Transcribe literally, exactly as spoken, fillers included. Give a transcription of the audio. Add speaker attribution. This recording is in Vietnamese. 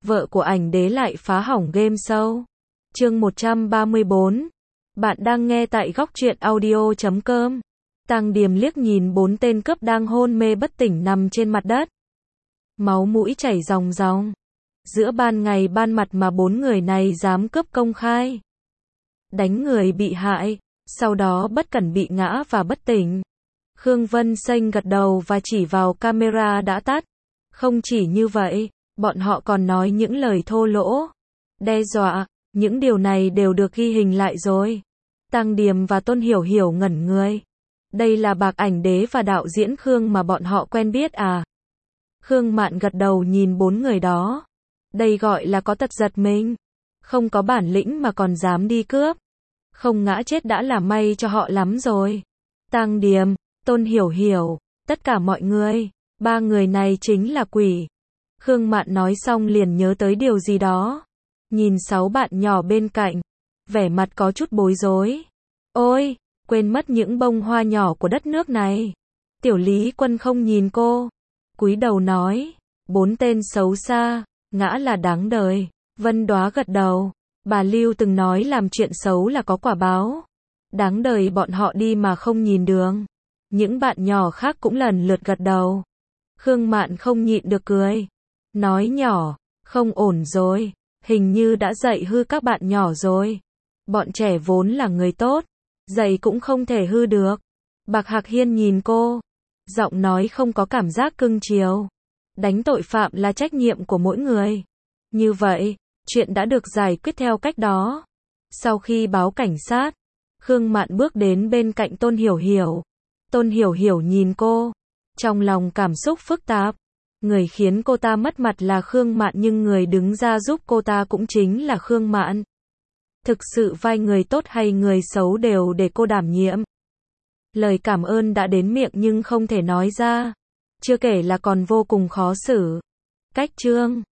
Speaker 1: vợ của ảnh đế lại phá hỏng game show. Chương một trăm ba mươi bốn. Bạn đang nghe tại góc truyện audio chấm com. Tang Điềm liếc nhìn bốn tên cướp đang hôn mê bất tỉnh nằm trên mặt đất. Máu mũi chảy ròng ròng. Giữa ban ngày ban mặt mà bốn người này dám cướp công khai. Đánh người bị hại, sau đó bất cẩn bị ngã và bất tỉnh. Khương Vân Xanh gật đầu và chỉ vào camera đã tắt. Không chỉ như vậy, bọn họ còn nói những lời thô lỗ, đe dọa, những điều này đều được ghi hình lại rồi. Tang Điềm và Tôn Hiểu Hiểu ngẩn người. Đây là Bạc Ảnh Đế và đạo diễn Khương mà bọn họ quen biết à? Khương Mạn gật đầu nhìn bốn người đó. Đây gọi là có tật giật mình. Không có bản lĩnh mà còn dám đi cướp. Không ngã chết đã là may cho họ lắm rồi. Tang Điềm, Tôn Hiểu Hiểu, tất cả mọi người, ba người này chính là quỷ. Khương Mạn nói xong liền nhớ tới điều gì đó. Nhìn sáu bạn nhỏ bên cạnh, vẻ mặt có chút bối rối. Ôi, quên mất những bông hoa nhỏ của đất nước này. Tiểu Lý Quân không nhìn cô, cúi đầu nói, bốn tên xấu xa, ngã là đáng đời. Vân Đóa gật đầu, bà Lưu từng nói làm chuyện xấu là có quả báo. Đáng đời bọn họ đi mà không nhìn đường. Những bạn nhỏ khác cũng lần lượt gật đầu. Khương Mạn không nhịn được cười. Nói nhỏ, không ổn rồi, hình như đã dạy hư các bạn nhỏ rồi. Bọn trẻ vốn là người tốt, dạy cũng không thể hư được. Bạc Hạc Hiên nhìn cô, giọng nói không có cảm giác cưng chiều. Đánh tội phạm là trách nhiệm của mỗi người. Như vậy, chuyện đã được giải quyết theo cách đó. Sau khi báo cảnh sát, Khương Mạn bước đến bên cạnh Tôn Hiểu Hiểu. Tôn Hiểu Hiểu nhìn cô, trong lòng cảm xúc phức tạp. Người khiến cô ta mất mặt là Khương Mạn nhưng người đứng ra giúp cô ta cũng chính là Khương Mạn. Thực sự vai người tốt hay người xấu đều để cô đảm nhiệm. Lời cảm ơn đã đến miệng nhưng không thể nói ra. Chưa kể là còn vô cùng khó xử. Cách chương